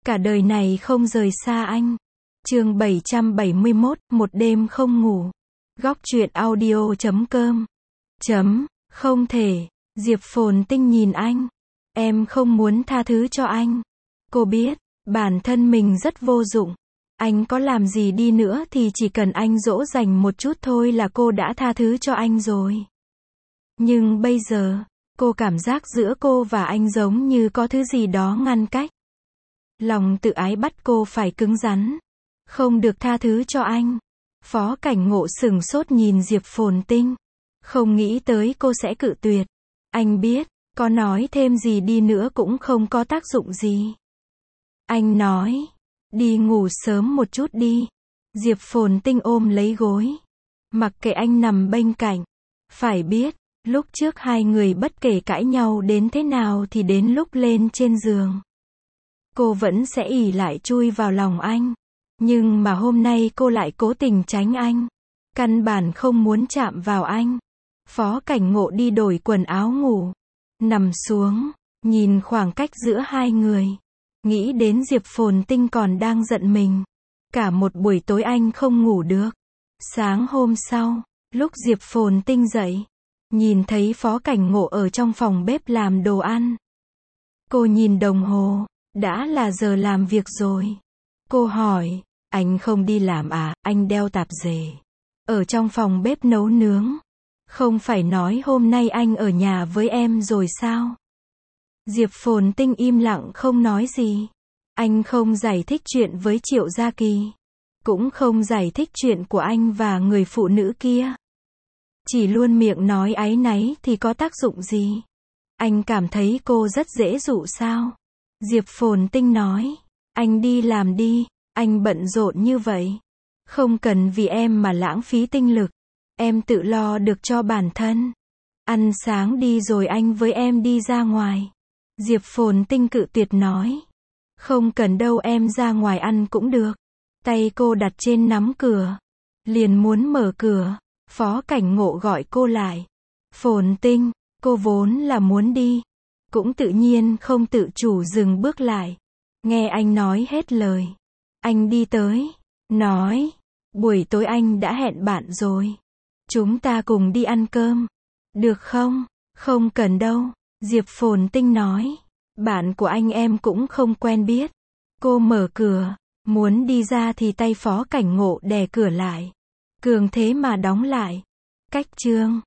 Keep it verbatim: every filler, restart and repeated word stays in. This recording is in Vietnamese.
Cả đời này không rời xa anh. Chương bảy trăm bảy mươi mốt, một đêm không ngủ. Góc truyện audio chấm com. Chấm, không thể. Diệp Phồn Tinh nhìn anh. Em không muốn tha thứ cho anh. Cô biết, bản thân mình rất vô dụng. Anh có làm gì đi nữa thì chỉ cần anh dỗ dành một chút thôi là cô đã tha thứ cho anh rồi. Nhưng bây giờ, cô cảm giác giữa cô và anh giống như có thứ gì đó ngăn cách. Lòng tự ái bắt cô phải cứng rắn. Không được tha thứ cho anh. Phó Cảnh Ngộ sửng sốt nhìn Diệp Phồn Tinh. Không nghĩ tới cô sẽ cự tuyệt. Anh biết, có nói thêm gì đi nữa cũng không có tác dụng gì. Anh nói, đi ngủ sớm một chút đi. Diệp Phồn Tinh ôm lấy gối. Mặc kệ anh nằm bên cạnh. Phải biết, lúc trước hai người bất kể cãi nhau đến thế nào thì đến lúc lên trên giường, cô vẫn sẽ ỷ lại chui vào lòng anh. Nhưng mà hôm nay cô lại cố tình tránh anh. Căn bản không muốn chạm vào anh. Phó Cảnh Ngộ đi đổi quần áo ngủ. Nằm xuống, nhìn khoảng cách giữa hai người. Nghĩ đến Diệp Phồn Tinh còn đang giận mình. Cả một buổi tối anh không ngủ được. Sáng hôm sau, lúc Diệp Phồn Tinh dậy, nhìn thấy Phó Cảnh Ngộ ở trong phòng bếp làm đồ ăn. Cô nhìn đồng hồ, đã là giờ làm việc rồi. Cô hỏi, anh không đi làm à, anh đeo tạp dề. Ở trong phòng bếp nấu nướng. Không phải nói hôm nay anh ở nhà với em rồi sao? Diệp Phồn Tinh im lặng không nói gì. Anh không giải thích chuyện với Triệu Gia Kỳ. Cũng không giải thích chuyện của anh và người phụ nữ kia. Chỉ luôn miệng nói áy náy thì có tác dụng gì? Anh cảm thấy cô rất dễ dụ sao? Diệp Phồn Tinh nói, anh đi làm đi, anh bận rộn như vậy. Không cần vì em mà lãng phí tinh lực. Em tự lo được cho bản thân. Ăn sáng đi rồi anh với em đi ra ngoài. Diệp Phồn Tinh cự tuyệt nói. Không cần đâu, em ra ngoài ăn cũng được. Tay cô đặt trên nắm cửa. Liền muốn mở cửa. Phó Cảnh Ngộ gọi cô lại. Phồn Tinh, cô vốn là muốn đi. Cũng tự nhiên không tự chủ dừng bước lại. Nghe anh nói hết lời. Anh đi tới. Nói. Buổi tối anh đã hẹn bạn rồi. Chúng ta cùng đi ăn cơm. Được không? Không cần đâu. Diệp Phồn Tinh nói. Bạn của anh em cũng không quen biết. Cô mở cửa. Muốn đi ra thì tay Phó Cảnh Ngộ đè cửa lại. Cường thế mà đóng lại. Cách chương.